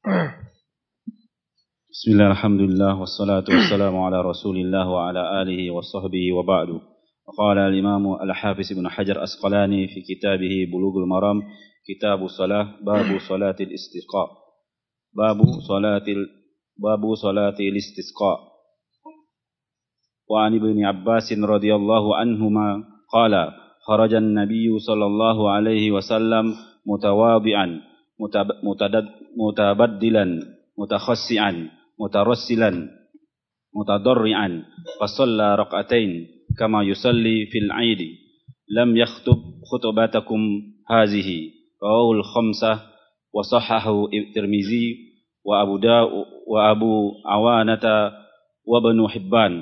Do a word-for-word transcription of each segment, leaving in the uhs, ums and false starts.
Bismillah, alhamdulillah, wassalatu wassalamu ala rasulillah wa ala alihi wa sahbihi wa ba'du. Qala al-imamu al-hafiz ibn Hajar Asqalani fi kitabih Bulughul Maram, Kitabu Salah, Babu Salatil Istisqa. Babu Salatil Babu Salatil Istisqa. Wa an Ibn Abbas radhiyallahu anhuma qala kharaja an-nabiyyu sallallahu alaihi wasallam mutawadi'an mutabaddilan mutakhassi'an mutarassilan mutadarri'an fasalla rak'atain kama yusalli fil 'aid lam yakhtub khutbatakum hazihi rawahul khamsah wa sahahahu Tirmizi wa Abu Dawud wa Abu Awanata wa Ibn Hibban.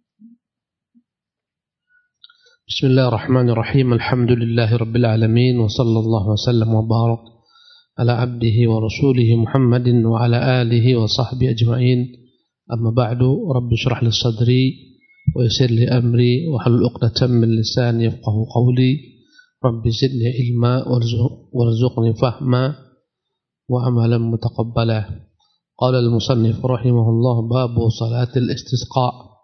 Bismillahirrahmanirrahim. Alhamdulillahirabbil alamin wa sallallahu wasallam wa barak ala abdihi wa rasulihi Muhammadin wa ala alihi wa sahbihi ajma'in. Amma ba'du, rabbi shrah li sadri wa yassir li amri wa hlul 'uqdatam min lisani yafqahu qawli. Rabbi zidni ilma warzuqni fahma wa amalan mutaqabbala. Qala al-musannif rahimahullah, babu salatil istisqa.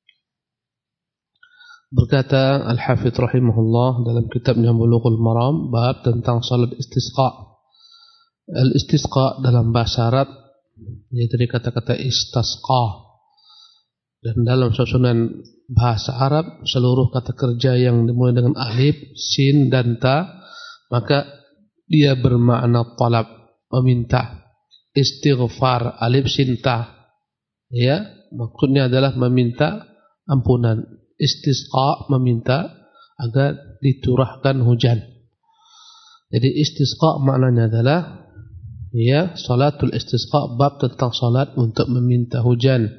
Berkata Al-Hafidz rahimahullah dalam kitabnya Bulughul Maram, bab tentang salat istisqa. Al-istisqa dalam bahasa Arab yaitu dari kata-kata istasqa, dan dalam susunan bahasa Arab seluruh kata kerja yang dimulai dengan alif, sin dan ta maka dia bermakna talab, meminta. Istighfar, alif sin ta, ya, maksudnya adalah meminta ampunan. Istisqa, meminta agar diturahkan hujan. Jadi istisqa maknanya adalah ya, salatul istisqa, bab tentang salat untuk meminta hujan.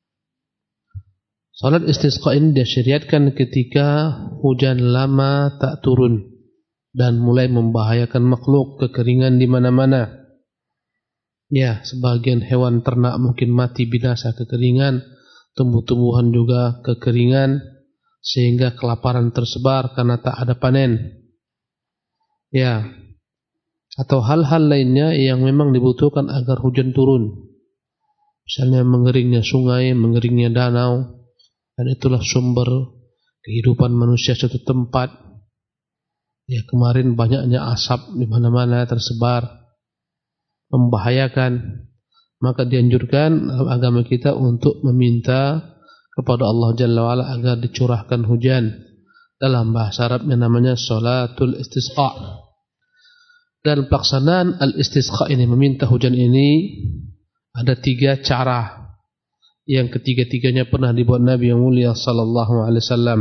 Salat istisqa ini disyariatkan ketika hujan lama tak turun dan mulai membahayakan makhluk, kekeringan di mana-mana. Ya, sebagian hewan ternak mungkin mati binasa kekeringan, tumbuh-tumbuhan juga kekeringan, sehingga kelaparan tersebar karena tak ada panen. Ya, atau hal-hal lainnya yang memang dibutuhkan agar hujan turun. Misalnya mengeringnya sungai, mengeringnya danau, dan itulah sumber kehidupan manusia suatu tempat. Ya, kemarin banyaknya asap di mana-mana tersebar, membahayakan. Maka dianjurkan dalam agama kita untuk meminta kepada Allah Jalla wa'ala agar dicurahkan hujan. Dalam bahasa Arabnya namanya salatul istisqa. Dan pelaksanaan al-istisqa ini, meminta hujan ini, ada tiga cara yang ketiga-tiganya pernah dibuat Nabi yang mulia sallallahu alaihi wasallam.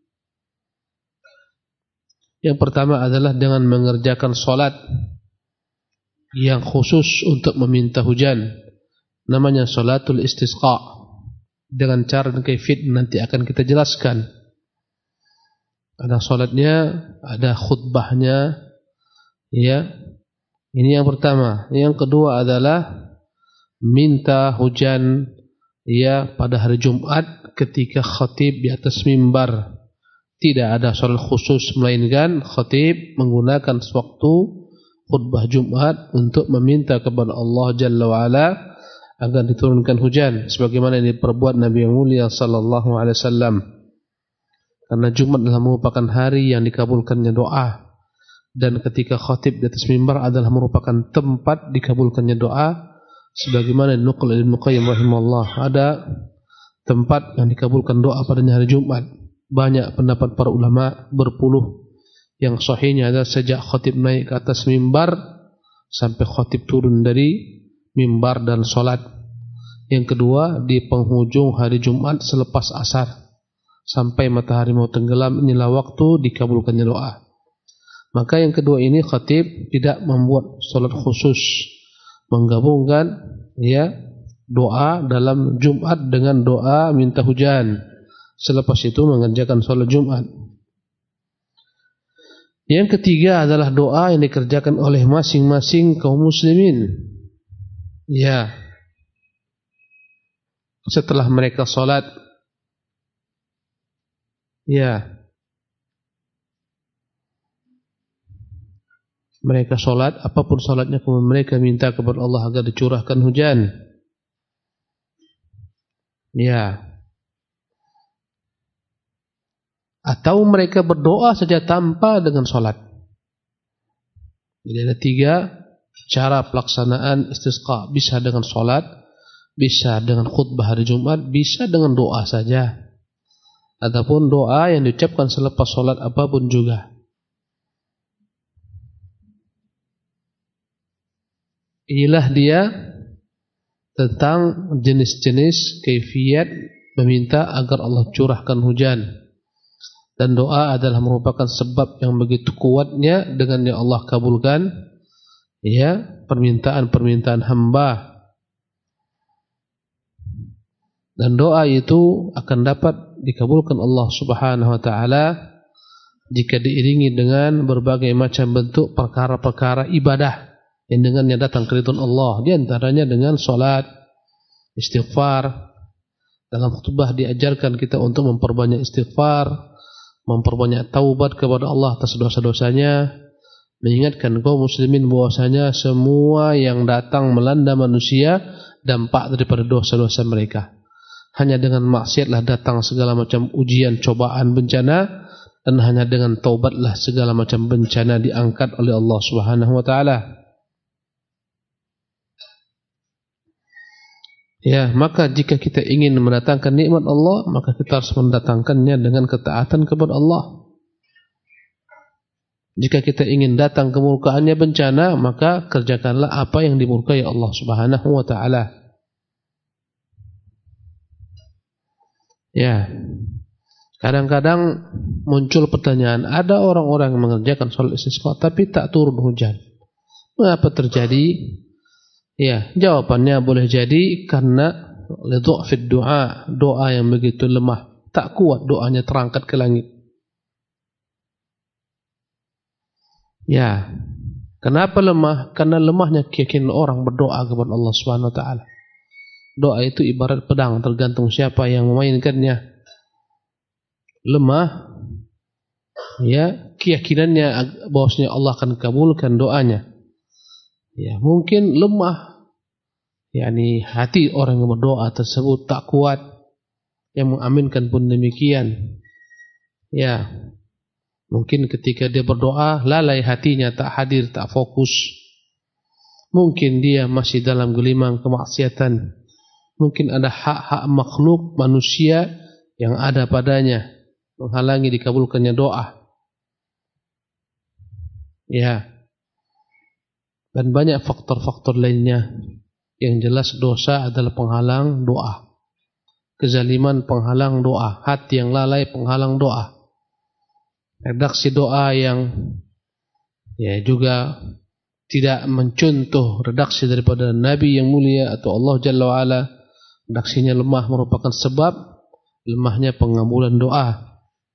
Yang pertama adalah dengan mengerjakan salat yang khusus untuk meminta hujan, namanya salatul istisqa, dengan cara dan kaifiyat nanti akan kita jelaskan. Ada salatnya, ada khutbahnya. Ya, ini yang pertama. Yang kedua adalah minta hujan ya pada hari Jumat ketika khatib di atas mimbar. Tidak ada salat khusus, melainkan khatib menggunakan waktu khutbah Jumat untuk meminta kepada Allah Jalla wa'ala agar diturunkan hujan, sebagaimana yang diperbuat Nabi yang mulia sallallahu alaihi wasallam. Karena Jumat adalah merupakan hari yang dikabulkannya doa, dan ketika khatib di atas mimbar adalah merupakan tempat dikabulkannya doa, sebagaimana dinukil oleh Ibnu Qayyim rahimahullah. Ada tempat yang dikabulkan doa padanya hari Jumat. Banyak pendapat para ulama, berpuluh. Yang sahihnya adalah sejak khatib naik ke atas mimbar sampai khatib turun dari mimbar dan salat. Yang kedua, di penghujung hari Jumat selepas asar sampai matahari mau tenggelam, inilah waktu dikabulkannya doa. Maka yang kedua ini khatib tidak membuat salat khusus, menggabungkan ya doa dalam Jumat dengan doa minta hujan. Selepas itu mengerjakan salat Jumat. Yang ketiga adalah doa yang dikerjakan oleh masing-masing kaum muslimin. Ya, setelah mereka salat, ya, mereka sholat, apapun sholatnya, kemudian mereka minta kepada Allah agar dicurahkan hujan. Ya. Atau mereka berdoa saja tanpa dengan sholat. Jadi ada tiga cara pelaksanaan istisqa. Bisa dengan sholat, bisa dengan khutbah hari Jumat, bisa dengan doa saja. Ataupun doa yang diucapkan selepas sholat apapun juga. Inilah dia tentang jenis-jenis kaifiat meminta agar Allah curahkan hujan. Dan doa adalah merupakan sebab yang begitu kuatnya dengan yang Allah kabulkan ya permintaan-permintaan hamba. Dan doa itu akan dapat dikabulkan Allah Subhanahu wa taala jika diiringi dengan berbagai macam bentuk perkara-perkara ibadah yang dengannya datang keridhaan Allah, di antaranya dengan salat, istighfar. Dalam khutbah diajarkan kita untuk memperbanyak istighfar, memperbanyak taubat kepada Allah atas dosa-dosanya, mengingatkan kaum muslimin bahwasanya semua yang datang melanda manusia dampak daripada dosa-dosa mereka. Hanya dengan maksiatlah datang segala macam ujian, cobaan, bencana, dan hanya dengan taubatlah segala macam bencana diangkat oleh Allah Subhanahu wa taala. Ya, maka jika kita ingin mendatangkan nikmat Allah, maka kita harus mendatangkannya dengan ketaatan kepada Allah. Jika kita ingin datang kemurkaannya bencana, maka kerjakanlah apa yang dimurkai Allah Subhanahu wa taala. Ya. Kadang-kadang muncul pertanyaan, ada orang-orang yang mengerjakan salat istisqa tapi tak turun hujan. Mengapa terjadi? Ya, jawabannya boleh jadi karena lidha'fid du'a, doa yang begitu lemah, tak kuat doanya terangkat ke langit. Ya. Kenapa lemah? Karena lemahnya keyakinan orang berdoa kepada Allah Subhanahu wa taala. Doa itu ibarat pedang, tergantung siapa yang memainkannya. Lemah ya keyakinannya bahwasanya Allah akan kabulkan doanya. Ya, mungkin lemah yakni hati orang yang berdoa tersebut tak kuat, yang mengaminkan pun demikian. Ya, mungkin ketika dia berdoa lalai hatinya, tak hadir, tak fokus. Mungkin dia masih dalam gelimang kemaksiatan. Mungkin ada hak-hak makhluk manusia yang ada padanya menghalangi dikabulkannya doa. Ya. Dan banyak faktor-faktor lainnya. Yang jelas dosa adalah penghalang doa. Kezaliman penghalang doa. Hati yang lalai penghalang doa. Redaksi doa yang ya juga tidak mencontoh redaksi daripada Nabi yang mulia atau Allah Jalla wa'ala. Redaksinya lemah merupakan sebab lemahnya pengabulan doa.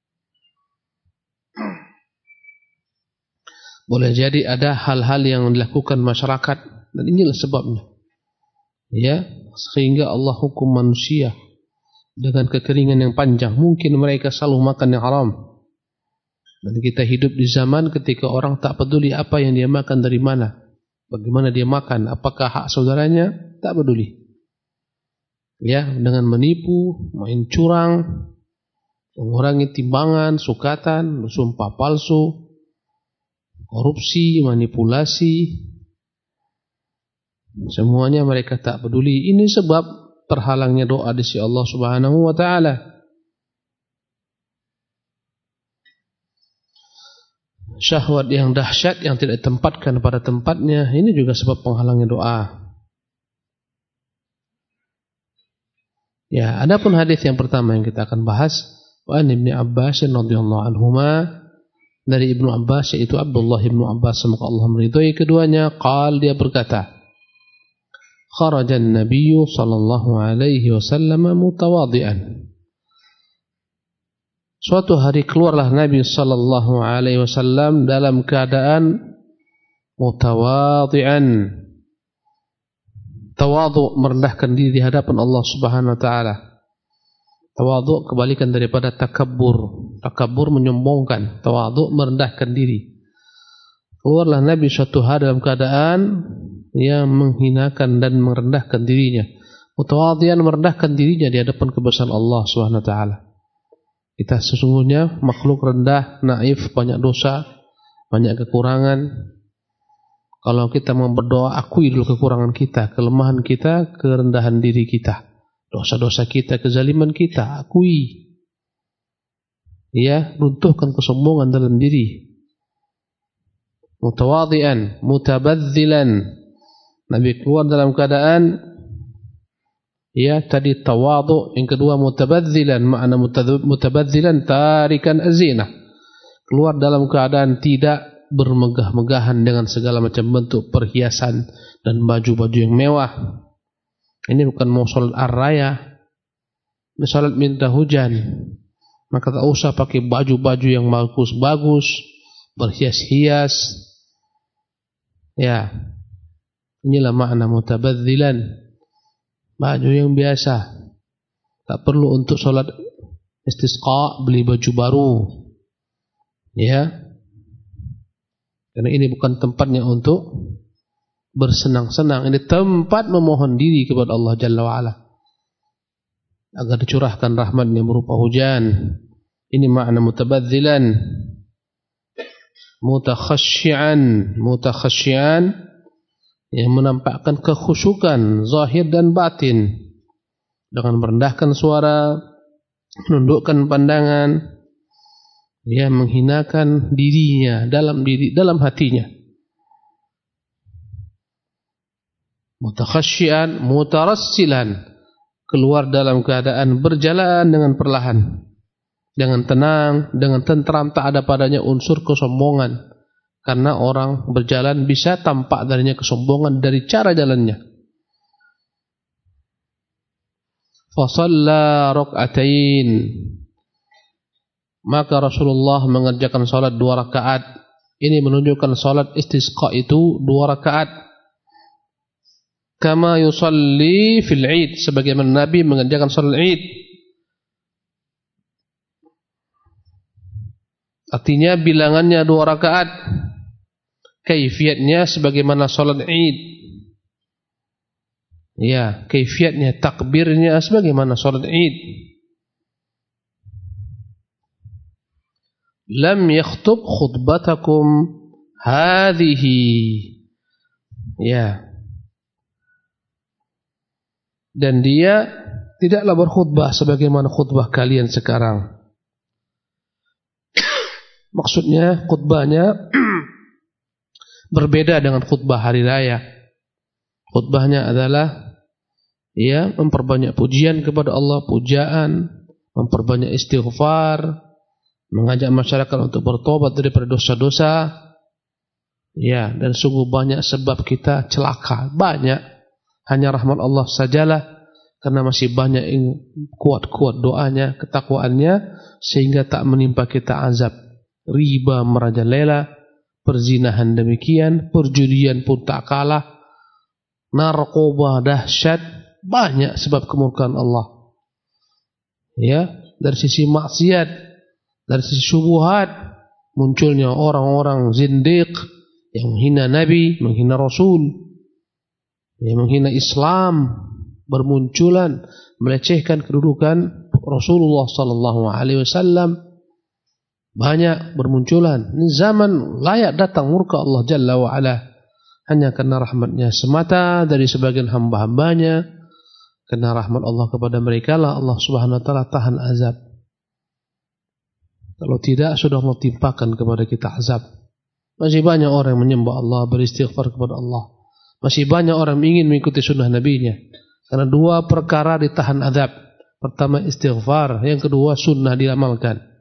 Boleh jadi ada hal-hal yang dilakukan masyarakat dan inilah sebabnya. Ya, sehingga Allah hukum manusia dengan kekeringan yang panjang. Mungkin mereka selalu makan yang haram. Dan kita hidup di zaman ketika orang tak peduli apa yang dia makan dari mana, bagaimana dia makan, apakah hak saudaranya, tak peduli. Ya, dengan menipu, main curang, mengurangi timbangan, sukatan, sumpah palsu, korupsi, manipulasi, semuanya mereka tak peduli. Ini sebab terhalangnya doa di sisi Allah Subhanahu wa taala. Syahwat yang dahsyat yang tidak ditempatkan pada tempatnya, ini juga sebab penghalangnya doa. Ya, adapun hadis yang pertama yang kita akan bahas, wa an Ibnu Abbas radhiyallahu anhuma, dari Ibnu Abbas yaitu Abdullah Ibnu Abbas semoga Allah meridhai keduanya, qal dia berkata, kharaja an-nabiy sallallahu alaihi wasallam mutawadhi'an. Suatu hari keluarlah Nabi sallallahu alaihi wasallam dalam keadaan mutawadhi'an. Tawadhu, merendahkan diri di hadapan Allah Subhanahu wa taala. Tawadhu kebalikan daripada takabbur. Takabbur menyombongkan, tawadhu merendahkan diri. Keluarlah Nabi suatu hari dalam keadaan yang menghinakan dan merendahkan dirinya. Mutawadhian, merendahkan dirinya di hadapan kebesaran Allah Subhanahu wa taala. Kita sesungguhnya makhluk rendah, naif, banyak dosa, banyak kekurangan. Kalau kita mau berdoa, akui dulu kekurangan kita, kelemahan kita, kerendahan diri kita, dosa-dosa kita, kezaliman kita, akui. Ya, runtuhkan kesombongan dalam diri. Mutawadhian, mutabadzilan. Nabi keluar dalam keadaan, ya, tadi tawadhu, yang kedua mutabadzilan. Makna mutabadzilan, tarikan azinah. Keluar dalam keadaan tidak bermegah-megahan dengan segala macam bentuk perhiasan dan baju-baju yang mewah. Ini bukan mau salat ar-raya, ini salat minta hujan. Maka tak usah pakai baju-baju yang bagus-bagus, berhias-hias. Ya, inilah makna mutabadzilan. Baju yang biasa. Tak perlu untuk salat istisqa beli baju baru. Ya. Karena ini bukan tempatnya untuk bersenang-senang. Ini tempat memohon diri kepada Allah Jalla wa'ala, agar dicurahkan rahmatnya berupa hujan. Ini makna mutabadzilan. Mutakhasyian. Mutakhasyian, yang menampakkan kekhusyukan zahir dan batin, dengan merendahkan suara, menundukkan pandangan, ya, menghinakan dirinya dalam diri, dalam hatinya. Mutakhasyian, mutarassilan, keluar dalam keadaan berjalan dengan perlahan, dengan tenang, dengan tentram, tak ada padanya unsur kesombongan. Karena orang berjalan bisa tampak darinya kesombongan dari cara jalannya. Fa shalla rak'atain, maka Rasulullah mengerjakan salat dua rakaat. Ini menunjukkan salat istisqa itu dua rakaat. Kama yusalli fil Id, sebagaimana Nabi mengerjakan salat Id. Artinya bilangannya dua rakaat, kaifiatnya sebagaimana salat Id. Ya, kaifiatnya, takbirnya sebagaimana salat Id. Lam yakhtub khutbatakum hadhihi. Ya. Dan dia tidaklah berkhutbah sebagaimana khutbah kalian sekarang. Maksudnya khutbahnya berbeda dengan khutbah hari raya. Khutbahnya adalah, ya, memperbanyak pujian kepada Allah, pujaan, memperbanyak istighfar, mengajak masyarakat untuk bertobat daripada dosa-dosa. Ya, dan sungguh banyak sebab kita celaka, banyak. Hanya rahmat Allah sajalah, karena masih banyak yang kuat-kuat doanya, ketakwaannya, sehingga tak menimpa kita azab. Riba merajalela, perzinahan demikian, perjudian pun tak kalah, narkoba dahsyat, banyak sebab kemurkaan Allah. Ya, dari sisi maksiat, dari sisi syubhat, munculnya orang-orang zindiq yang menghina Nabi, menghina Rasul, yang menghina Islam, bermunculan, melecehkan kedudukan Rasulullah sallallahu alaihi wasallam. Banyak bermunculan. Ini zaman layak datang murka Allah Jalla wa'ala, hanya karena rahmatnya semata dari sebagian hamba-hambanya. Karena rahmat Allah kepada mereka lah Allah subhanahu wa ta'ala tahan azab. Kalau tidak, sudah mentimpakan kepada kita azab. Masih banyak orang yang menyembah Allah, beristighfar kepada Allah. Masih banyak orang ingin mengikuti sunnah Nabi-Nya. Karena dua perkara ditahan azab. Pertama istighfar, yang kedua sunnah diamalkan.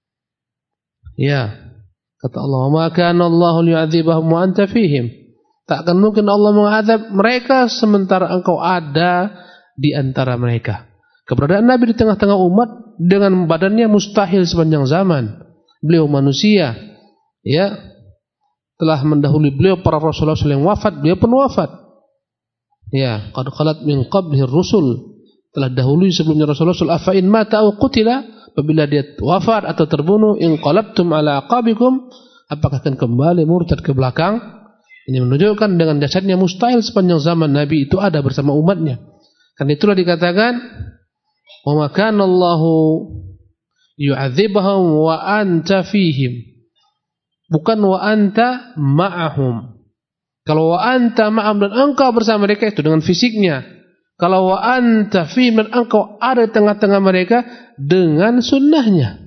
Ya, kata Allah, "Ma kana Allahu liyu'adzibahum wa anta fihim." Takkan mungkin Allah mengazab mereka sementara engkau ada di antara mereka. Keberadaan Nabi di tengah-tengah umat dengan badannya mustahil sepanjang zaman. Beliau manusia, ya, telah mendahului beliau para rasul yang wafat, beliau pun wafat. Ya, qad khalat min qablihi ar-rusul, telah dahului sebelumnya Rasul-Rasul. Afa in mata aw qutila, apabila dia wafat atau terbunuh, in qalabtum ala aqabikum, apakah akan kembali murtad ke belakang? Ini menunjukkan dengan jasadnya mustahil sepanjang zaman Nabi itu ada bersama umatnya. Karena itulah dikatakan, wa ma kana Allahu yu'adzibahum wa anta fihim. Bukan wa anta ma'ahum. Kalau wa anta ma'ahum dan engkau bersama mereka itu dengan fisiknya. Kalau wa anta fihim dan engkau ada di tengah-tengah mereka dengan sunnahnya.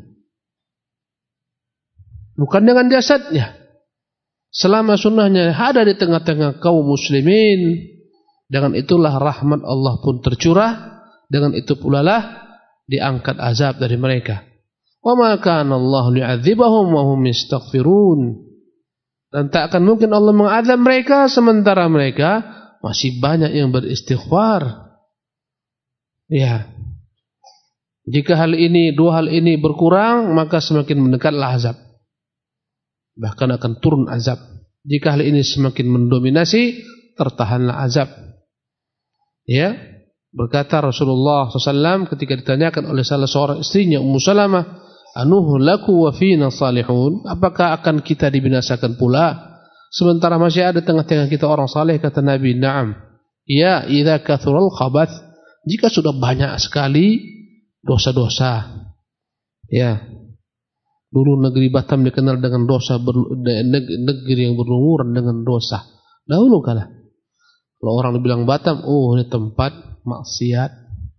Bukan dengan jasadnya. Selama sunnahnya ada di tengah-tengah kaum muslimin, dengan itulah rahmat Allah pun tercurah, dengan itu pula lah diangkat azab dari mereka. Wa ma kana Allah li'adzibahum wa hum yastaghfirun. Dan tak akan mungkin Allah mengazab mereka sementara mereka masih banyak yang beristighfar. Ya. Jika hal ini, dua hal ini berkurang, maka semakin mendekatlah azab. Bahkan akan turun azab. Jika hal ini semakin mendominasi, tertahanlah azab. Ya, berkata Rasulullah shallallahu alaihi wasallam ketika ditanyakan oleh salah seorang istrinya Ummu Salamah, anuhu laku wa fina salihun, apakah akan kita dibinasakan pula sementara masih ada tengah-tengah kita orang saleh? Kata Nabi, na'am. Ya, idza kathural khabath, jika sudah banyak sekali dosa-dosa. Ya. Dulu negeri Batam dikenal dengan dosa, negeri yang berlumuran dengan dosa. Dahulu kala, kalau orang dibilang Batam, oh ini tempat maksiat.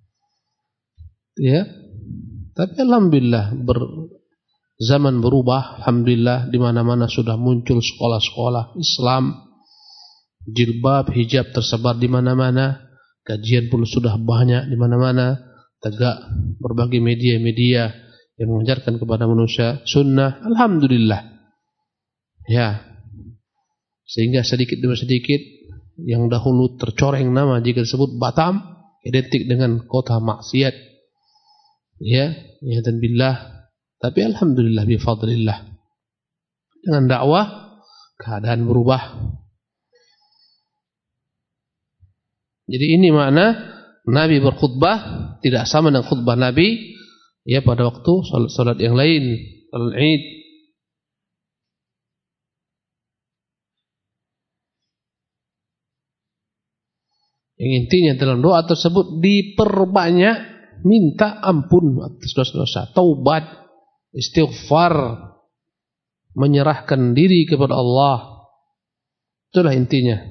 Ya, tapi alhamdulillah ber, zaman berubah. Alhamdulillah di mana-mana sudah muncul sekolah-sekolah Islam, jilbab, hijab tersebar di mana-mana, kajian pun sudah banyak di mana-mana, tegak berbagai media-media yang mengajarkan kepada manusia sunnah. Alhamdulillah. Ya. Sehingga sedikit demi sedikit yang dahulu tercoreng nama jika disebut Batam identik dengan kota maksiat. Ya, ya dan billah. Tapi alhamdulillah bi fadlillah. Dengan dakwah keadaan berubah. Jadi ini makna Nabi berkhutbah tidak sama dengan khutbah Nabi ya pada waktu salat-salat yang lain, salat Id. Yang intinya dalam doa tersebut diperbanyak minta ampun atas dosa-dosa, taubat, istighfar, menyerahkan diri kepada Allah. Itulah intinya.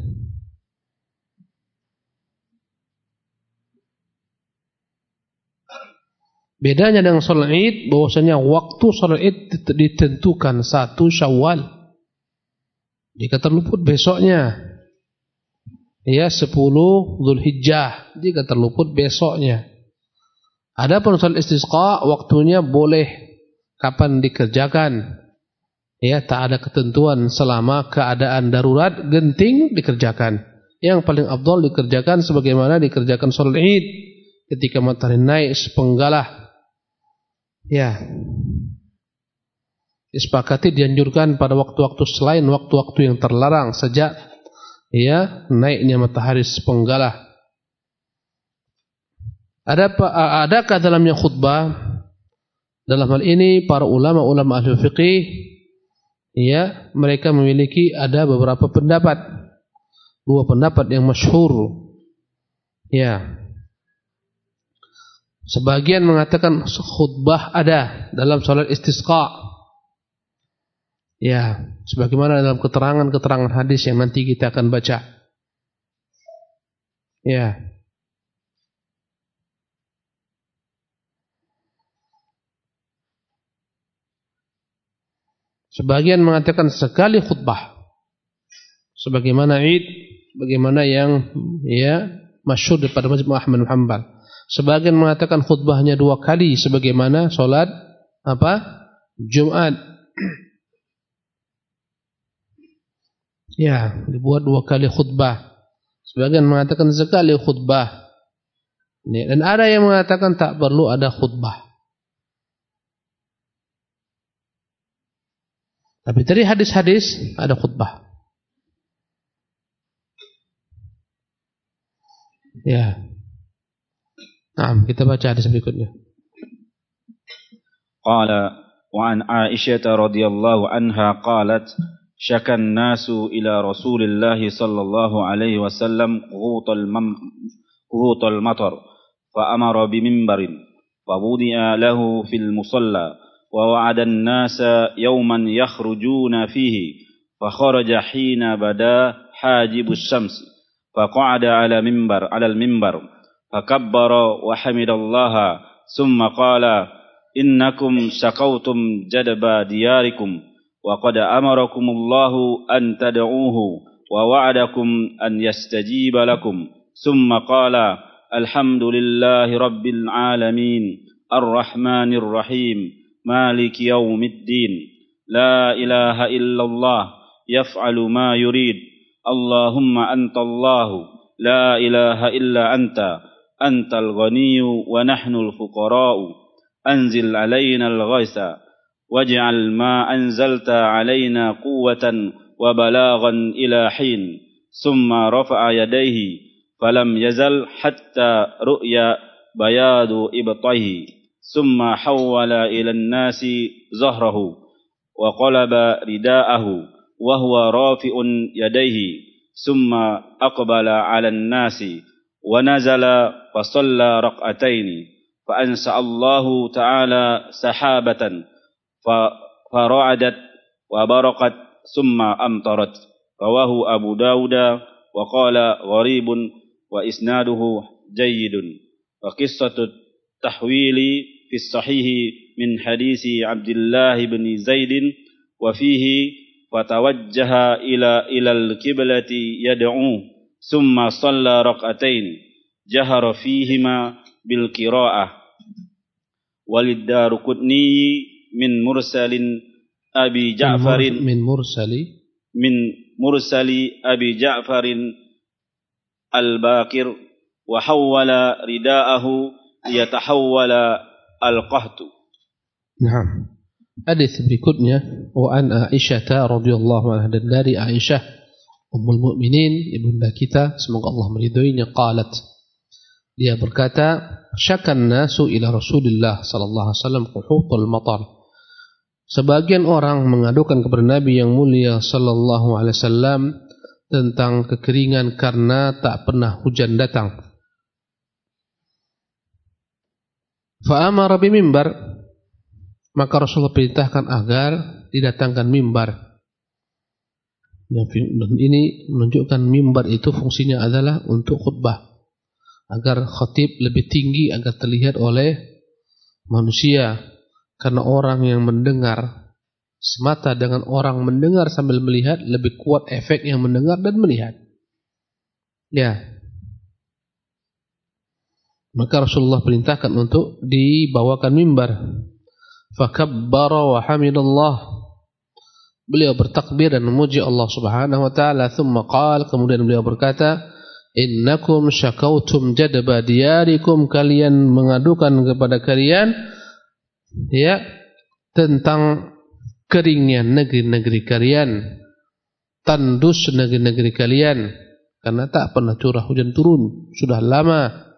Bedanya dengan salat Id, bahwasanya waktu salat Id ditentukan satu Syawal. Jika terluput besoknya, ya sepuluh Dzulhijjah. Jika terluput besoknya. Adapun salat istisqa waktunya boleh kapan dikerjakan. Ya, tak ada ketentuan selama keadaan darurat genting dikerjakan. Yang paling afdal dikerjakan sebagaimana dikerjakan salat Id ketika matahari naik sepenggalah. Ya, disepakati dianjurkan pada waktu-waktu selain waktu-waktu yang terlarang sejak ya naiknya matahari sepenggalah. Ada adakah dalamnya khutbah? Dalam hal ini para ulama-ulama ahli fiqih ya mereka memiliki ada beberapa pendapat, dua pendapat yang masyhur. Ya. Sebagian mengatakan khutbah ada dalam salat istisqa. Ya, sebagaimana dalam keterangan-keterangan hadis yang nanti kita akan baca. Ya. Sebagian mengatakan sekali khutbah. Sebagaimana Id, bagaimana yang ya masyhur daripada mazhab Ahmad bin Hanbal. Sebagian mengatakan khutbahnya dua kali sebagaimana salat apa? Jumat. Ya, dibuat dua kali khutbah. Sebagian mengatakan sekali khutbah. Dan ada yang mengatakan tak perlu ada khutbah. Tapi dari hadis-hadis ada khutbah. Ya. Nah, kita baca hadis berikutnya. Qala وعن عائشة رضي الله عنها قالت شكى الناس إلى رسول الله صلى الله عليه وسلم غوط المم غوط المطر فأمر بمنبر فوضع له في المصلى ووعد الناس يوما يخرجون فيه فخرج حين بدا حاجب الشمس فقعد على منبر على المنبر فكبر وحمد الله ثم قال إنكم شكوتم جدب دياركم وقد أمركم الله أن تدعوه ووعدكم أن يستجيب لكم ثم قال الحمد لله رب العالمين الرحمن الرحيم مالك يوم الدين لا إله إلا الله يفعل ما يريد اللهم أنت الله لا إله إلا أنت أنت الغني ونحن الفقراء أنزل علينا الغيث واجعل ما أنزلت علينا قوة وبلاغا إلى حين ثم رفع يديه فلم يزل حتى رؤيا بياض إبطيه ثم حول إلى الناس ظهره وقلب رداءه وهو رافع يديه ثم أقبل على الناس ونزل فصلى ركعتين فأنشأ الله تعالى سحابة فرعدت وبرقت ثم أمطرت رواه أبو داود وقال غريب وإسناده جيد وقصة التحويل في الصحيح من حديث عبد الله بن زيد وفيه فتوجه إلى إلى القبلة يدعو ثم صلى ركعتين جهر فيهما بالقراءة وللدارقطني من مرسل أبي جعفر من مرسل من مرسل أبي جعفر الباكر وحول رداءه ليتحول القهط. Nah, hadis berikutnya wa an Aisyah radhiyallahu anha, dan dari Aisyah Ummul Mukminin ibunda kita semoga Allah meridhoinya, qalat, dia berkata, syakan nasu ila Rasulillah sallallahu alaihi wasallam quhutul matar. Sebagian orang mengadukan kepada Nabi yang mulia sallallahu alaihi wasallam tentang kekeringan karena tak pernah hujan datang. Fa amara bi mimbar, maka Rasulullah perintahkan agar didatangkan mimbar. Dan ini menunjukkan mimbar itu fungsinya adalah untuk khutbah, agar khatib lebih tinggi agar terlihat oleh manusia. Karena orang yang mendengar semata dengan orang mendengar sambil melihat lebih kuat efek yang mendengar dan melihat. Ya. Maka Rasulullah perintahkan untuk dibawakan mimbar. Fakabbara wa hamidallah. Beliau bertakbir dan memuji Allah Subhanahu wa taala. Thumma qala, kemudian beliau berkata, innakum syakautum jadba diyarikum, kalian mengadukan kepada kalian ya tentang keringnya negeri-negeri kalian, tandus negeri-negeri kalian karena tak pernah curah hujan turun sudah lama.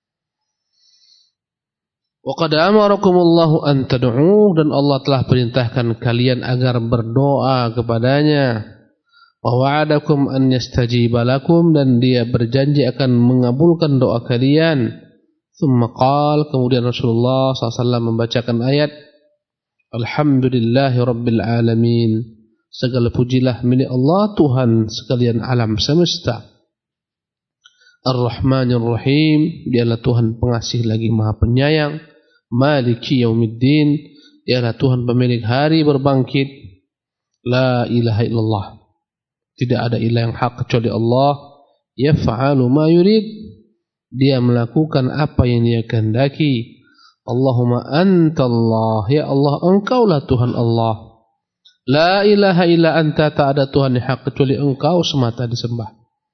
Wa qad amarakumullahu an tad'u, dan Allah telah perintahkan kalian agar berdoa kepadanya. Wa wa'adakum an yastajiba lakum, dan dia berjanji akan mengabulkan doa kalian. Thumma qala, kemudian Rasulullah sallallahu alaihi wasallam membacakan ayat Alhamdulillahi Rabbil Alamin, segala pujilah milik Allah Tuhan sekalian alam semesta. Ar-Rahmanir Rahim, dialah Tuhan pengasih lagi maha penyayang. Maliki Yaumiddin, dialah Tuhan pemilik hari berbangkit. La ilaha illallah, tidak ada ilah yang hak kecuali Allah. Yaf'alu ma yurid, dia melakukan apa yang dia kehendaki. Allahumma antallah, ya Allah engkaulah Tuhan Allah. La ilaha illa anta, tak ada Tuhan yang hak kecuali engkau semata disembah.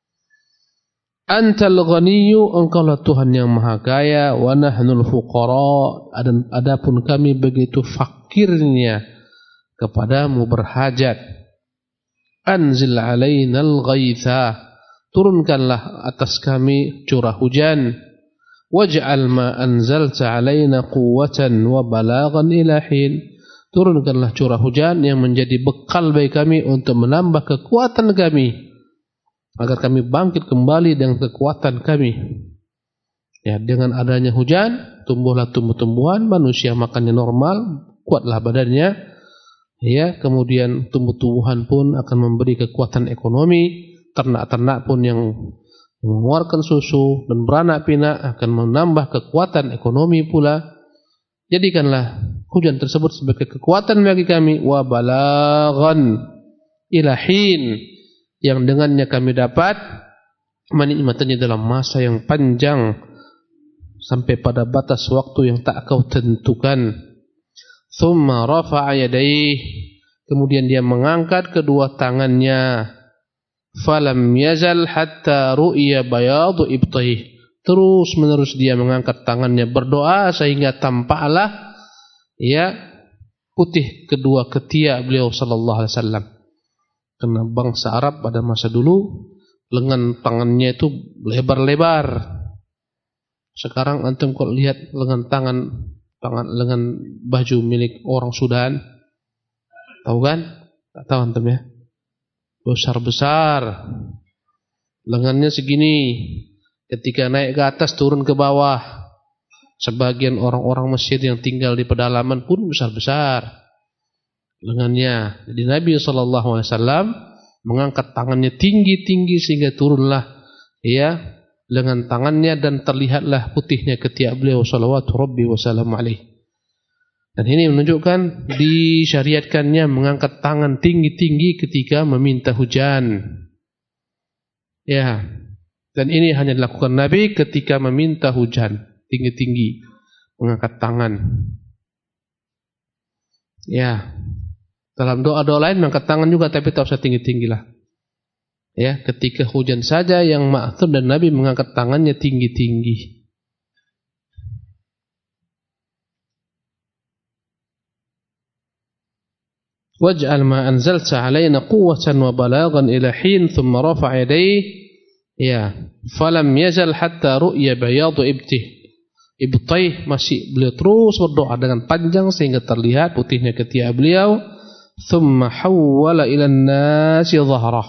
Antal ghaniyyu, engkaulah Tuhan yang maha kaya. Wa nahnul fuqara, adapun kami begitu fakirnya kepadamu berhajat. Anzil alainal ghaitha, turunkanlah atas kami curah hujan. Waj'al ma anzalta alaina quwwatan wa balaghan ila hin, turunkanlah curah hujan yang menjadi bekal bagi kami untuk menambah kekuatan kami, agar kami bangkit kembali dengan kekuatan kami. Ya, dengan adanya hujan, tumbuhlah tumbuh-tumbuhan, manusia makannya normal, kuatlah badannya. Ya, kemudian tumbuh-tumbuhan pun akan memberi kekuatan ekonomi, ternak-ternak pun yang mengeluarkan susu dan beranak pinak akan menambah kekuatan ekonomi pula. Jadikanlah hujan tersebut sebagai kekuatan bagi kami, wa balaghan ila hin, yang dengannya kami dapat menikmatinya dalam masa yang panjang sampai pada batas waktu yang tak kau tentukan. Thumma rafa'a yadayhi, kemudian dia mengangkat kedua tangannya. Falam yazal hatta ru'ya bayadu ibtih, terus menerus dia mengangkat tangannya berdoa sehingga tampaklah ya putih kedua ketiak beliau sallallahu alaihi wasallam. Karena bangsa Arab pada masa dulu lengan tangannya itu lebar-lebar. Sekarang antum kalau lihat lengan tangan tangan lengan baju milik orang Sudan, tahu kan? Tak tahu antum ya? Besar-besar. Lengannya segini. Ketika naik ke atas turun ke bawah. Sebagian orang-orang Mesir yang tinggal di pedalaman pun besar-besar lengannya. Jadi Nabi sallallahu alaihi wasallam mengangkat tangannya tinggi-tinggi sehingga turunlah ya lengan tangannya dan terlihatlah putihnya ketiak beliau sallallahu rabbi wasallam alaihi. Dan ini menunjukkan disyariatkannya mengangkat tangan tinggi-tinggi ketika meminta hujan. Ya. Dan ini hanya dilakukan Nabi ketika meminta hujan, tinggi-tinggi mengangkat tangan. Ya. Dalam doa-doa lain mengangkat tangan juga, tapi tak usah tinggi-tinggilah. Ya, ketika hujan saja yang ma'thur dan Nabi mengangkat tangannya tinggi-tinggi. Waj'al ma anzalta 'alaina quwwatan wa balaghan ila hin thumma rafa'a yadayhi. Ya, falam yazal hatta ru'ya bayadu ibtih. Ibtih, masih beliau terus berdoa dengan panjang sehingga terlihat putihnya ketiak beliau. Thumma hawwala ila an-nasi dhahrah.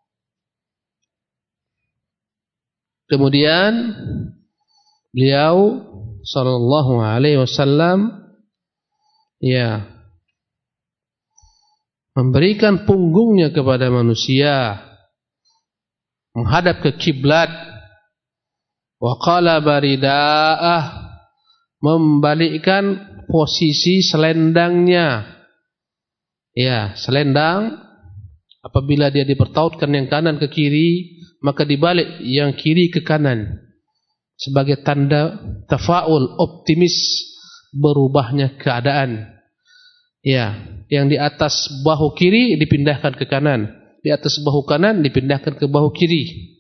Kemudian beliau sallallahu alaihi wasallam ya memberikan punggungnya kepada manusia, menghadap ke kiblat. Wa qala baridaah, membalikkan posisi selendangnya. Ya, selendang apabila dia dipertautkan yang kanan ke kiri, maka dibalik yang kiri ke kanan sebagai tanda tafaul, optimis berubahnya keadaan. Ya, yang di atas bahu kiri dipindahkan ke kanan, di atas bahu kanan dipindahkan ke bahu kiri.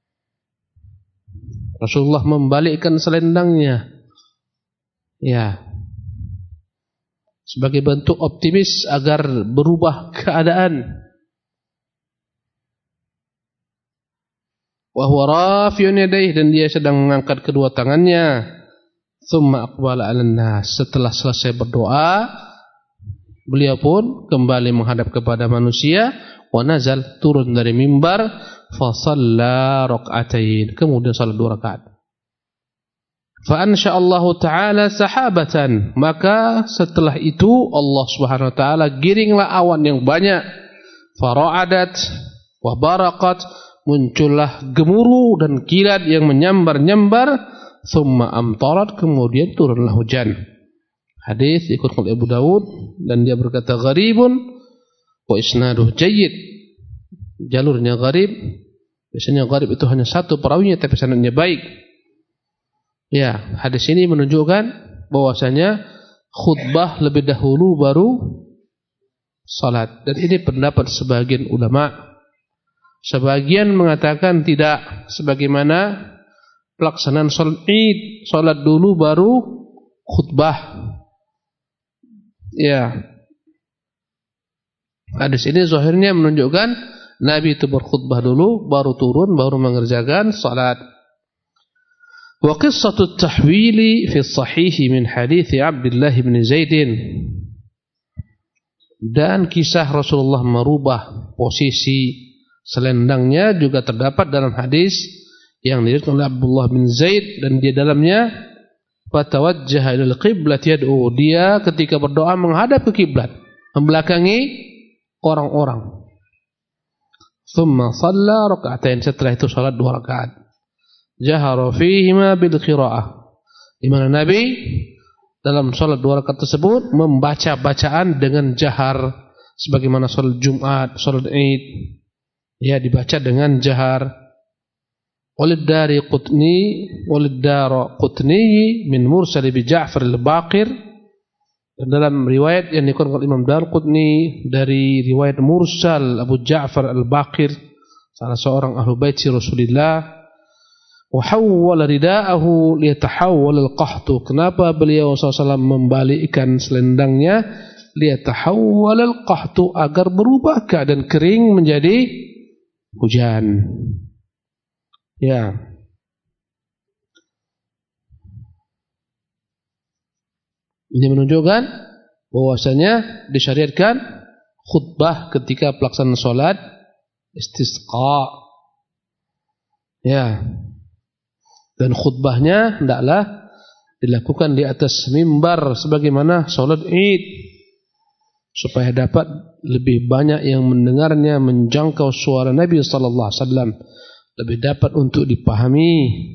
Rasulullah membalikkan selendangnya. Ya. Sebagai bentuk optimis agar berubah keadaan. Wa huwa rafi'un yadayhi, dan dia sedang mengangkat kedua tangannya. Tsumma aqbala 'alan nas, setelah selesai berdoa, beliau pun kembali menghadap kepada manusia. Wa nazal, turun dari mimbar. Fa shalla rak'atain, kemudian salat dua rakaat. Fa ansya'allahu ta'ala sahabatan, maka setelah itu Allah Subhanahu wa taala giringlah awan yang banyak. Fara'adat wa baraqat, muncullah gemuruh dan kilat yang menyambar-nyambar. Tsumma amtarat, kemudian turunlah hujan. Hadis dikutip oleh Abu Dawud dan dia berkata gharibun wa isnaduh jayyid. Jalurnya gharib. Biasanya gharib itu hanya satu perawinya tapi sanadnya baik. Ya, hadis ini menunjukkan bahwasanya khutbah lebih dahulu baru salat. Dan ini pendapat sebagian ulama. Sebagian mengatakan tidak, sebagaimana pelaksanaan salat Id, salat dulu baru khutbah. Ya. Hadis ini zahirnya menunjukkan Nabi itu berkhutbah dulu, baru turun, baru mengerjakan salat. Wa qissatu at-tahwili fi as-sahih min hadits Abdullah bin Zaid. Dan kisah Rasulullah merubah posisi selendangnya juga terdapat dalam hadis yang diriwayatkan oleh Abdullah bin Zaid, dan di dalamnya fatawajjaha ilal qiblat yad'u, dia ketika berdoa menghadap ke kiblat, membelakangi orang-orang. Thumma shalla raka'atain, setelah itu salat dua rakaat. Jahara fihima bil qiraah, di mana Nabi dalam salat dua rakaat tersebut membaca bacaan dengan jahar, sebagaimana salat Jumat, salat Id, ya dibaca dengan jahar. Walid dari Qutni, walid dara Qutni min mursal bi Ja'far al-Baqir, dan dalam riwayat yang dikeluarkan oleh Imam Darqutni dari riwayat mursal Abu Ja'far al-Baqir, salah seorang ahlu bait Rasulullah, wa hawwala ridaahu liyatahawwal al-qahtu, kenapa beliau sallallahu alaihi wasallam membalikkan selendangnya, liyatahawwal al-qahtu, agar berubah keadaan kering menjadi hujan. Ya. Ini menunjukkan bahwasanya disyariatkan khutbah ketika pelaksanaan salat istisqa. Ya. Dan khutbahnya hendaklah dilakukan di atas mimbar sebagaimana salat Id, supaya dapat lebih banyak yang mendengarnya, menjangkau suara Nabi sallallahu alaihi wasallam, lebih dapat untuk dipahami.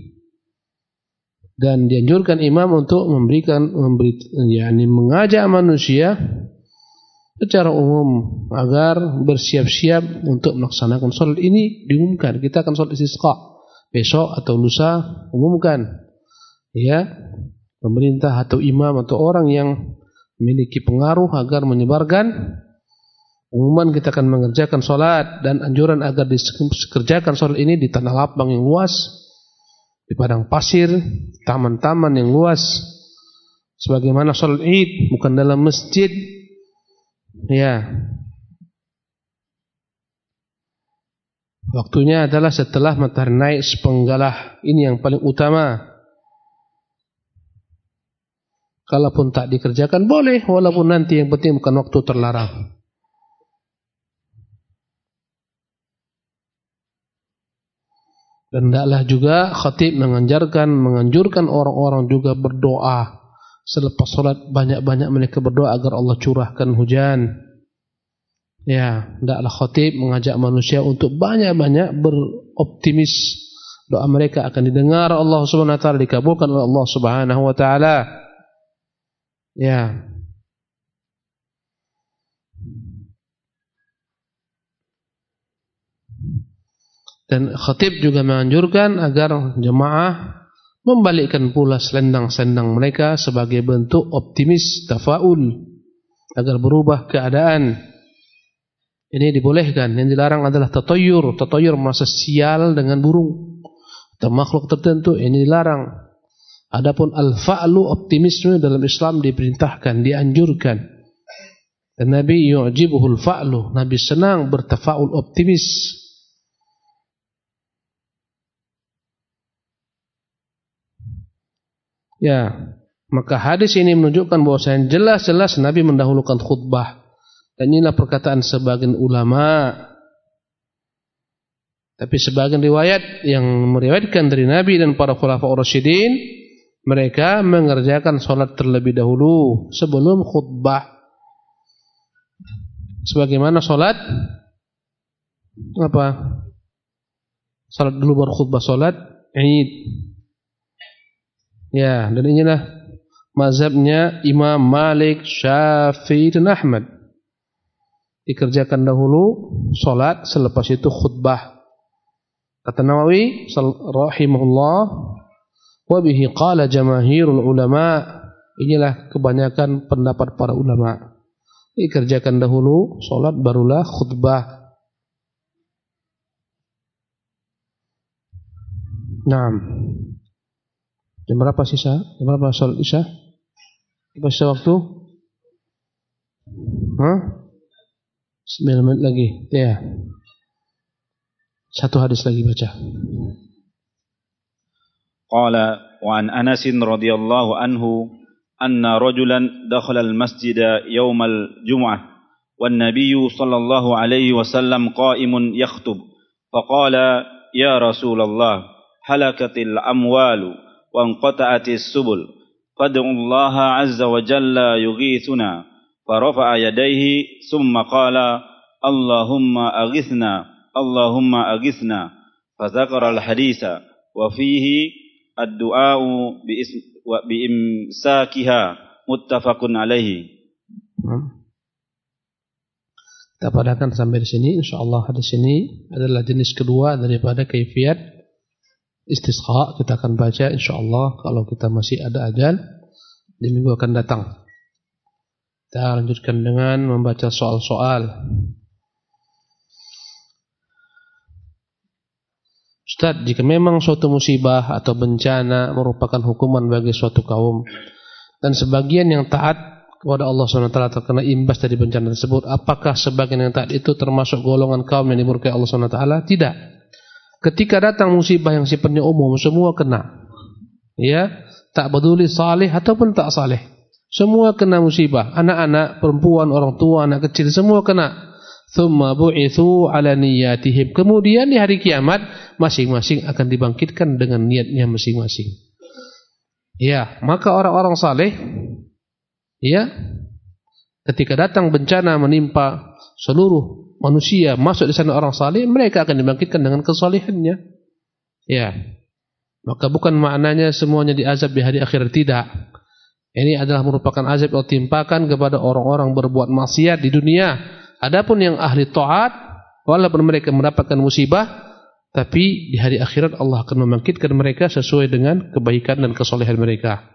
Dan dianjurkan imam untuk memberikan memberi yakni mengajak manusia secara umum agar bersiap-siap untuk melaksanakan salat ini. Diumumkan kita akan salat istisqa besok atau lusa, umumkan ya pemerintah atau imam atau orang yang memiliki pengaruh agar menyebarkan umuman kita akan mengerjakan salat, dan anjuran agar dikerjakan salat ini di tanah lapang yang luas, di padang pasir, taman-taman yang luas, sebagaimana salat Id, bukan dalam masjid. Ya. Waktunya adalah setelah matahari naik sepenggalah, ini yang paling utama. Kalaupun tak dikerjakan boleh, walaupun nanti, yang penting bukan waktu terlarang. Dan hendaklah juga khatib mengajarkan, menganjurkan orang-orang juga berdoa selepas salat, banyak-banyak mereka berdoa agar Allah curahkan hujan. Ya, hendaklah khatib mengajak manusia untuk banyak-banyak beroptimis, doa mereka akan didengar Allah Subhanahu wa taala, dikabulkan oleh Allah Subhanahu wa taala. Ya. Dan khatib juga menganjurkan agar jemaah membalikkan pula selendang-selendang mereka sebagai bentuk optimis, tafaul, agar berubah keadaan. Ini dibolehkan. Yang dilarang adalah tatoyur. Tatoyur merasa sial dengan burung atau makhluk tertentu, ini dilarang. Adapun al-fa'lu, optimisme dalam Islam diperintahkan, dianjurkan. Dan Nabi yu'jibuhul fa'lu, Nabi senang bertafaul, optimis. Ya, maka hadis ini menunjukkan bahwasanya jelas-jelas Nabi mendahulukan khutbah. Dan inilah perkataan sebagian ulama. Tapi sebagian riwayat yang meriwayatkan dari Nabi dan para khulafaur rasyidin, mereka mengerjakan salat terlebih dahulu sebelum khutbah. Sebagaimana salat apa? Salat dulu baru khutbah, salat Id. Ya, dan inilah mazhabnya Imam Malik, Syafi'i dan Ahmad. Dikerjakan dahulu salat, selepas itu khutbah. Kata Nawawi rahimahullah, wa bihi qala jamaahirul ulama, inilah kebanyakan pendapat para ulama. Dikerjakan dahulu salat, barulah khutbah. Naam. Jam berapa sisa? Jam berapa salat Isya? Berapa sisa waktu? Hah? sembilan menit lagi. Ya. Satu hadis lagi baca. Qala wa an Anas radhiyallahu anhu anna rajulan dakhala al-masjid yawm al-jum'ah والنبي صلى الله عليه وسلم قائم يخطب فقال يا رسول الله هلكت الأموال وانقطعت السبل فادعوا الله عز وجل يغيثنا فرفع يديه ثم قال اللهم أغثنا اللهم أغثنا فذكر الحديث وفيه الدعاء بإمساكها متفق عليه. Kita padakan sampai di sini. Insyaallah hadis ini adalah jenis kedua daripada kaifiat istisqa. Kita akan baca insyaallah kalau kita masih ada ajal di minggu akan datang. Kita lanjutkan dengan membaca soal-soal. Ustaz, jika memang suatu musibah atau bencana merupakan hukuman bagi suatu kaum dan sebagian yang taat kepada Allah subhanahu wa taala terkena imbas dari bencana tersebut, apakah sebagian yang taat itu termasuk golongan kaum yang dimurkai Allah subhanahu wa taala? Tidak. Ketika datang musibah yang sifatnya umum, semua kena. Ya, tak peduli saleh ataupun tak saleh. Semua kena musibah. Anak-anak, perempuan, orang tua, anak kecil semua kena. Tsumma bu'itsu 'ala niyyatihim. Kemudian di hari kiamat masing-masing akan dibangkitkan dengan niatnya masing-masing. Ya, maka orang-orang saleh ya, ketika datang bencana menimpa seluruh manusia, masuk di sana orang saleh, mereka akan dibangkitkan dengan kesalehannya. Ya. Maka bukan maknanya semuanya diazab di hari akhirat, tidak. Ini adalah merupakan azab yang ditimpakan kepada orang-orang berbuat maksiat di dunia. Adapun yang ahli taat, walaupun mereka mendapatkan musibah, tapi di hari akhirat Allah akan membangkitkan mereka sesuai dengan kebaikan dan kesalehan mereka.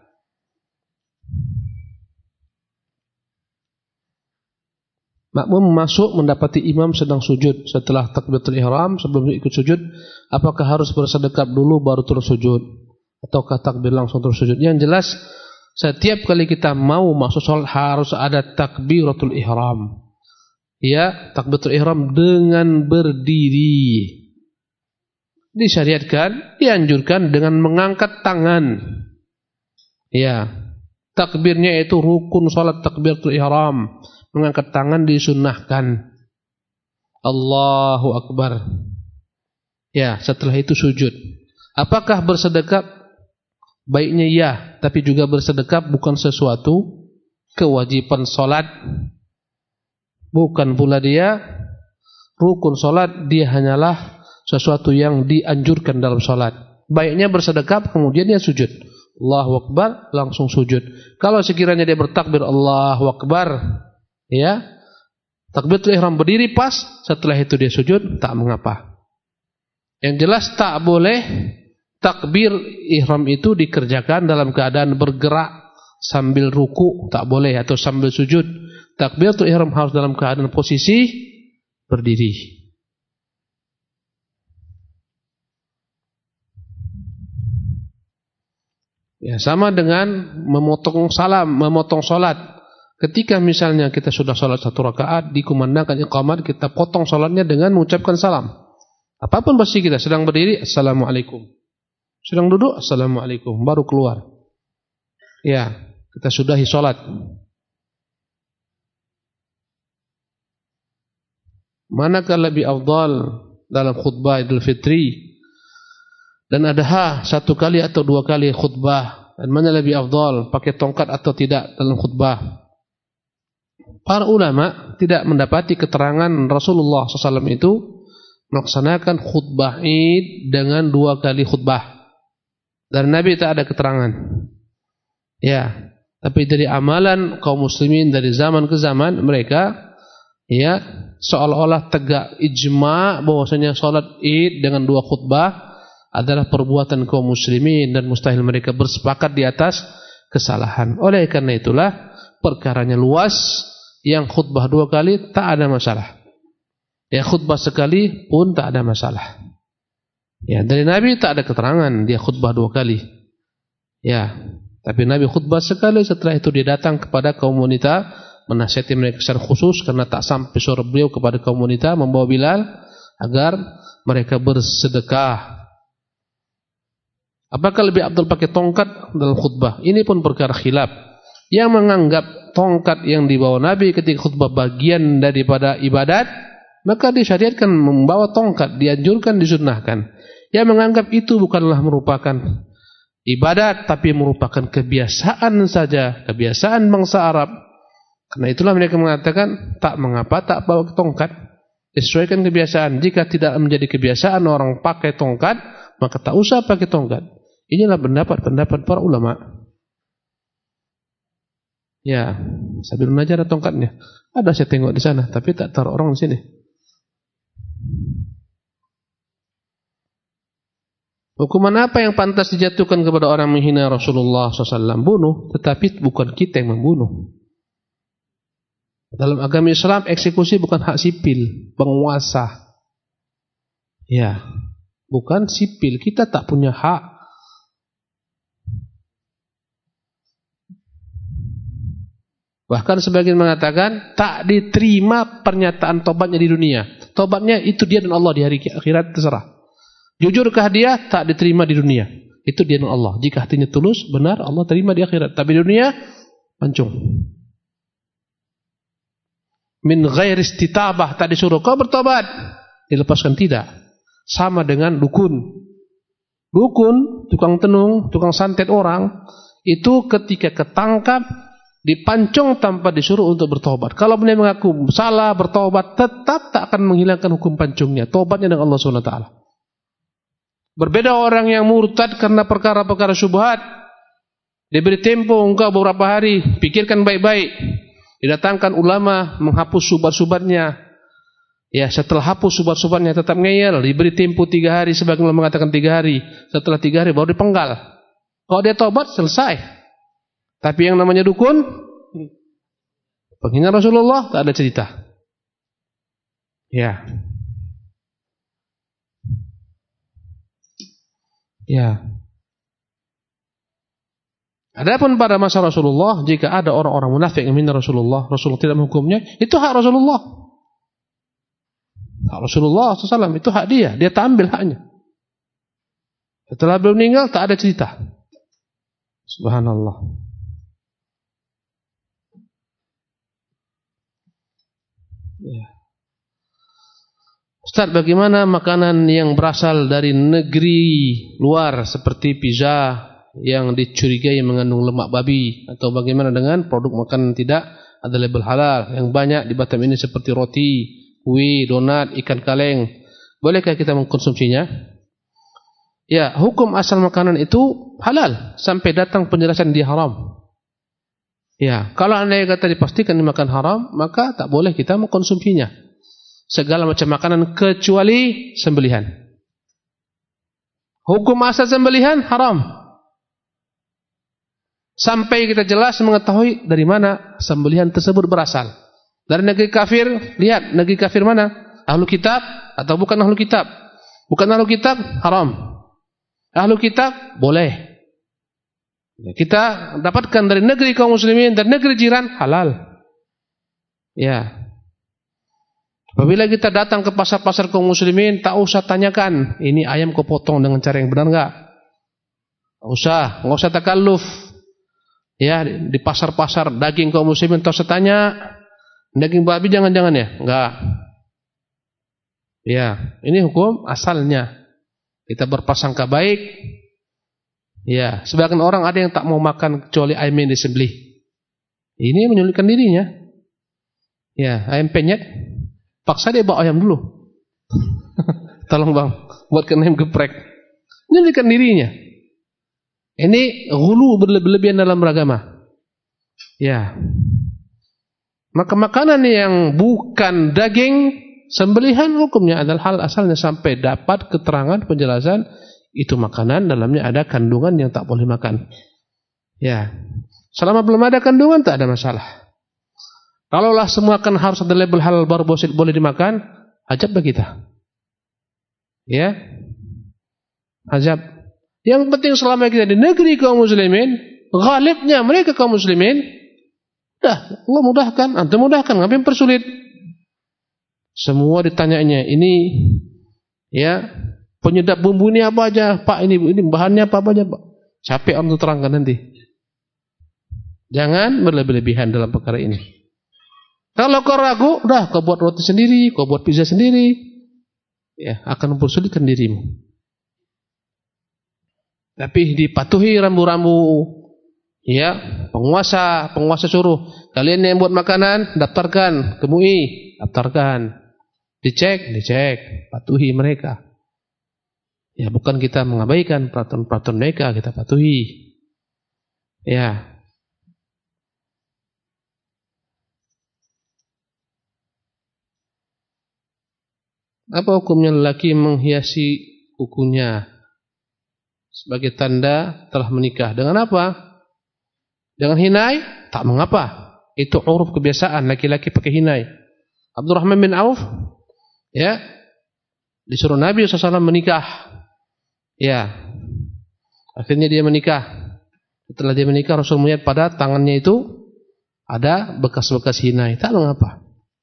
Makmum masuk mendapati imam sedang sujud setelah takbiratul ihram, sebelum ikut sujud, apakah harus bersedekap dulu baru terus sujud ataukah takbir langsung terus sujud? Yang jelas setiap kali kita mau masuk salat harus ada takbiratul ihram. Ya, takbiratul ihram dengan berdiri. Disyariatkan, dianjurkan dengan mengangkat tangan. Ya, takbirnya itu rukun salat takbiratul ihram. Mengangkat tangan disunnahkan. Allahu Akbar. Ya, setelah itu sujud. Apakah bersedekap? Baiknya ya, tapi juga bersedekap bukan sesuatu kewajiban salat. Bukan pula dia rukun salat, dia hanyalah sesuatu yang dianjurkan dalam salat. Baiknya bersedekap kemudian dia sujud. Allahu Akbar, langsung sujud. Kalau sekiranya dia bertakbir Allahu Akbar, ya, takbiratul ihram berdiri pas, setelah itu dia sujud, tak mengapa. Yang jelas tak boleh takbir ihram itu dikerjakan dalam keadaan bergerak sambil ruku, tak boleh, atau sambil sujud. Takbiratul ihram harus dalam keadaan posisi berdiri. Ya, sama dengan memotong salam, memotong salat. Ketika misalnya kita sudah salat satu rakaat, dikumandangkan iqamat, kita potong salatnya dengan mengucapkan salam. Apapun posisi kita, sedang berdiri, assalamualaikum. Sedang duduk, assalamualaikum, baru keluar. Ya, kita sudahi salat. Manakah lebih afdal dalam khutbah Idul Fitri? Dan ada ha, satu kali atau dua kali khutbah? Dan mana lebih afdal, pakai tongkat atau tidak dalam khutbah? Para ulama tidak mendapati keterangan Rasulullah shallallahu alaihi wasallam itu melaksanakan khutbah Id dengan dua kali khutbah. Dari Nabi tak ada keterangan. Ya, tapi dari amalan kaum muslimin dari zaman ke zaman, mereka ya seolah-olah tegak ijma bahwasanya salat Id dengan dua khutbah adalah perbuatan kaum muslimin dan mustahil mereka bersepakat di atas kesalahan. Oleh karena itulah perkaranya luas, yang khutbah dua kali tak ada masalah. Ya, khutbah sekali pun tak ada masalah. Ya, dari Nabi tak ada keterangan dia khutbah dua kali. Ya, tapi Nabi khutbah sekali, setelah itu dia datang kepada kaum wanita menasihati mereka secara khusus karena tak sampai suara beliau kepada kaum wanita, membawa Bilal agar mereka bersedekah. Apakah lebih afdal pakai tongkat dalam khutbah? Ini pun perkara khilaf. yang menganggap tongkat yang dibawa Nabi ketika khutbah bagian daripada ibadat, maka disyariatkan membawa tongkat, dianjurkan, disunnahkan. Yang menganggap itu bukanlah merupakan ibadat, tapi merupakan kebiasaan saja, kebiasaan bangsa Arab. Karena itulah mereka mengatakan, tak mengapa tak bawa tongkat, disesuaikan kebiasaan. Jika tidak menjadi kebiasaan orang pakai tongkat, maka tak usah pakai tongkat. Inilah pendapat-pendapat para ulama. Ya, sambil belajar ada tongkatnya. Ada saya tengok di sana, tapi tak taruh orang di sini. Hukuman apa yang pantas dijatuhkan kepada orang menghina Rasulullah shallallahu alaihi wasallam? Bunuh, tetapi bukan kita yang membunuh. Dalam agama Islam, eksekusi bukan hak sipil, penguasa. Ya, bukan sipil. Kita tak punya hak. Bahkan sebagian mengatakan tak diterima pernyataan tobatnya di dunia. Tobatnya itu dia dan Allah, di hari akhirat terserah. Jujurkah dia? Tak diterima di dunia. Itu dia dan Allah. Jika hatinya tulus, benar, Allah terima di akhirat. Tapi di dunia, pancung. Min ghairi istitabah, tak disuruh kau bertobat, dilepaskan, tidak. Sama dengan dukun. Dukun, tukang tenung, tukang santet orang, itu ketika ketangkap, dipancung tanpa disuruh untuk bertobat. Kalau benar mengaku salah, bertobat, tetap tak akan menghilangkan hukum pancungnya. Tobatnya dengan Allah subhanahu wa taala. Berbeda orang yang murtad karena perkara-perkara syubhat. Diberi tempo engkau beberapa hari, pikirkan baik-baik. Didatangkan ulama menghapus syubhat-syubhatnya. Ya, setelah hapus syubhat-syubhatnya tetap ngeyel, diberi tempo tiga hari, sebagian ulama mengatakan tiga hari. Setelah tiga hari baru dipenggal. Kalau dia tobat, selesai. Tapi yang namanya dukun, penghina Rasulullah, tak ada cerita. Ya. Ya. Adapun pada masa Rasulullah, jika ada orang-orang munafik yang menghina Rasulullah, Rasulullah tidak menghukumnya, itu hak Rasulullah. Hak Rasulullah shallallahu alaihi wasallam, itu hak dia, dia tak ambil haknya. Setelah beliau meninggal, tak ada cerita. Subhanallah. Ya. Ustaz, bagaimana makanan yang berasal dari negeri luar seperti pizza yang dicurigai mengandung lemak babi, atau bagaimana dengan produk makanan tidak ada label halal yang banyak di Batam ini seperti roti, kue, donat, ikan kaleng? Bolehkah kita mengkonsumsinya? Ya, hukum asal makanan itu halal sampai datang penjelasan dia haram. Ya, kalau anda kata dipastikan dimakan haram, maka tak boleh kita mengkonsumsinya. Segala macam makanan kecuali sembelihan. Hukum asal sembelihan haram. Sampai kita jelas mengetahui dari mana sembelihan tersebut berasal. Dari negeri kafir, lihat negeri kafir mana? Ahlu kitab atau bukan ahlu kitab? Bukan ahlu kitab, haram. Ahlu kitab, boleh. Kita dapatkan dari negeri kaum muslimin dan negeri jiran, halal. Ya. Apabila kita datang ke pasar-pasar kaum muslimin, tak usah tanyakan, ini ayam kau potong dengan cara yang benar enggak? Tak usah, enggak usah takalluf. Ya, di pasar-pasar daging kaum muslimin tak usah tanya, daging babi jangan-jangan ya? Enggak. Ya, ini hukum asalnya. Kita berprasangka baik. Ya, sebagian orang ada yang tak mau makan kecuali ayam yang disembelih. Ini menyulitkan dirinya. Ya, ayam penyet. Paksa dia bawa ayam dulu. Tolong bang, buatkan ayam geprek. Menyulitkan dirinya. Ini ghulu berlebihan dalam beragama. Ya. Maka makanan yang bukan daging sembelihan hukumnya adalah hal asalnya sampai dapat keterangan penjelasan itu makanan dalamnya ada kandungan yang tak boleh makan. Ya. Selama belum ada kandungan tak ada masalah. Kalaulah semua kan harus ada label halal baru boleh dimakan, ajablah kita. Ya. Ajab. Yang penting selama kita di negeri kaum muslimin, ghalibnya mereka kaum muslimin, dah Allah mudahkan, antum mudahkan, ngapain persulit? Semua ditanyanya, ini ya, penyedap bumbu ini apa aja, Pak, ini ini bahannya apa aja, Pak? Capek orang terangkan nanti. Jangan berlebih-lebihan dalam perkara ini. Kalau kau ragu, udah kau buat roti sendiri, kau buat pizza sendiri, ya akan mempersulitkan dirimu. Tapi dipatuhi rambu-rambu, ya penguasa, penguasa suruh kalian yang buat makanan daftarkan ke M U I, daftarkan, dicek, dicek, patuhi mereka. Ya bukan kita mengabaikan peraturan-peraturan mereka, kita patuhi. Ya. Apa hukumnya lelaki menghiasi kukunya sebagai tanda telah menikah? Dengan apa? Dengan hinai? Tak mengapa. Itu uruf kebiasaan laki-laki pakai hinai. Abdurrahman bin Auf, ya, disuruh Nabi shallallahu alaihi wasallam menikah. Ya, akhirnya dia menikah. Setelah dia menikah, Rasul melihat pada tangannya itu ada bekas-bekas hinai. Tak mengapa.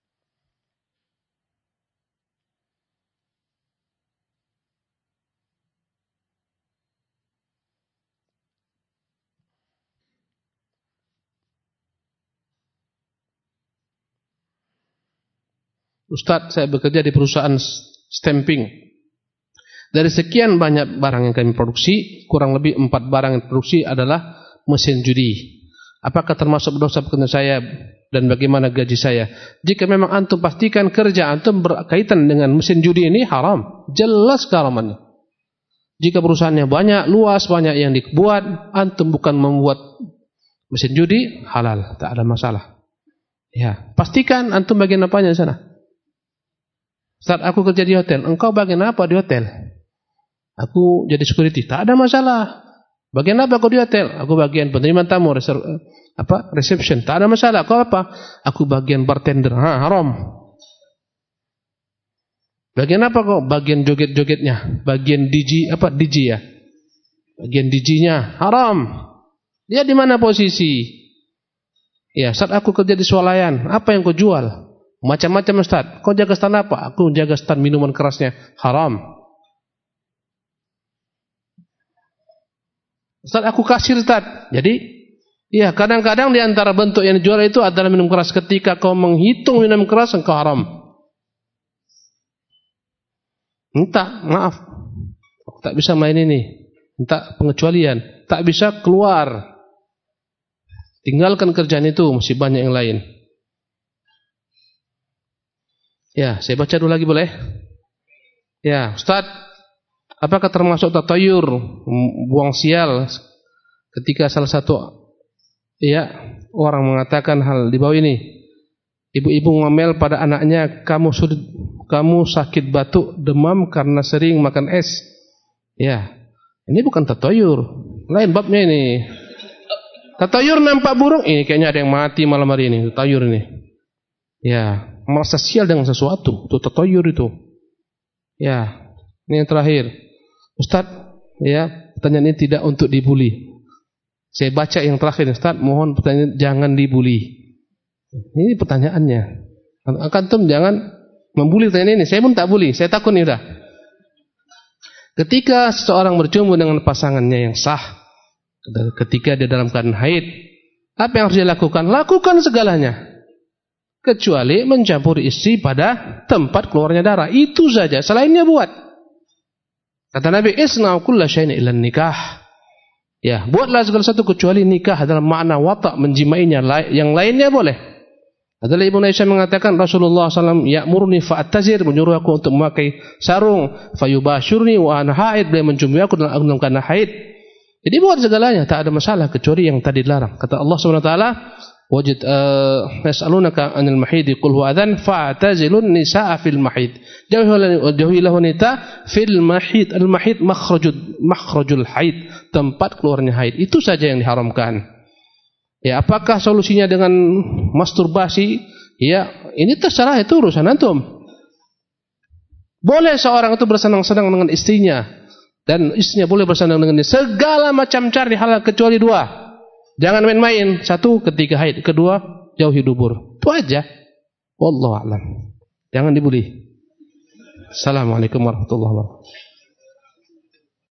Ustaz, saya bekerja di perusahaan stamping. Dari sekian banyak barang yang kami produksi, kurang lebih empat barang yang produksi adalah mesin judi. Apakah termasuk dosa pekerjaan saya dan bagaimana gaji saya? Jika memang antum pastikan kerja antum berkaitan dengan mesin judi ini haram, jelas keharamannya. Jika perusahaannya banyak, luas, banyak yang dibuat, antum bukan membuat mesin judi, halal, tak ada masalah. Ya, pastikan antum bagian apanya di sana. Saat aku kerja di hotel, engkau bagian apa di hotel? Aku jadi security, tak ada masalah. Bagian apa kau di hotel? Aku bagian penerimaan tamu, reser, apa reception, tak ada masalah. Kau apa? Aku bagian bartender, ha, haram. Bagian apa kau? Bagian joget-jogetnya, bagian D J, apa D J ya? Bagian D J-nya, haram. Dia di mana posisi? Ya, saat aku kerja di swalayan, apa yang kau jual? Macam-macam Ustaz. Kau jaga stand apa? Aku jaga stand minuman kerasnya. Haram. Ustaz, aku kasir Ustaz. Jadi, ya kadang-kadang di antara bentuk yang dijual itu adalah minum keras. Ketika kau menghitung minum keras, engkau haram. Minta maaf. Aku tak bisa main ini. Minta pengecualian. Tak bisa keluar. Tinggalkan kerjaan itu. Masih banyak yang lain. Ya, saya baca dulu lagi boleh? Ya, Ustaz, apakah termasuk tatayur, buang sial ketika salah satu ya orang mengatakan hal di bawah ini? Ibu-ibu ngomel pada anaknya, kamu sulit, kamu sakit batuk, demam karena sering makan es. Ya, ini bukan tatayur, lain babnya ini. Tatayur nampak burung, ini kayaknya ada yang mati malam hari ini, tatayur ini. Ya, merasa sial dengan sesuatu, itu tatayur itu. Ya, ini yang terakhir. Ustaz, ya, pertanyaan ini tidak untuk dibuli. Saya baca yang terakhir, Ustaz, mohon pertanyaan jangan dibuli. Ini pertanyaannya. Antum jangan membuli pertanyaan ini. Saya pun tak bully, saya takut nih udah. Ketika seseorang berjumpa dengan pasangannya yang sah, ketika dia dalam keadaan haid, apa yang harus dia lakukan? Lakukan segalanya. Kecuali mencampuri istri pada tempat keluarnya darah. Itu saja. Selainnya buat. Kata Nabi, isna'u kulla syai'in illa nikah. Ya, buatlah segala satu kecuali nikah dalam makna watak menjimainya. Yang lainnya boleh. Adalah Ibnu Aisyah mengatakan Rasulullah sallallahu alaihi wasallam ya'muruni fa'tazir, menyuruh aku untuk memakai sarung, fayubashirni wa ana haid, beliau menciumi aku dalam keadaan haid. Jadi buat segalanya, tak ada masalah kecuali yang tadi dilarang. Kata Allah Subhanahu wa taala, wajid yas'alunaka 'anil mahid qul huwa adhan fa'tazilun nisaa fil mahid. Jauhilah wanita fil mahid. Al mahid makhrajul makhrajul haid, tempat keluarnya haid. Itu saja yang diharamkan. Ya, apakah solusinya dengan masturbasi? Ya, ini terserah, itu urusan antum. Boleh seorang itu bersenang-senang dengan istrinya dan istrinya boleh bersenang dengan dia. Segala macam cara dihalal kecuali dua. Jangan main-main. Satu, ketika haid. Kedua, jauhi dubur. Itu aja. Wallahu a'lam. Jangan dibuli. Assalamualaikum warahmatullahi wabarakatuh.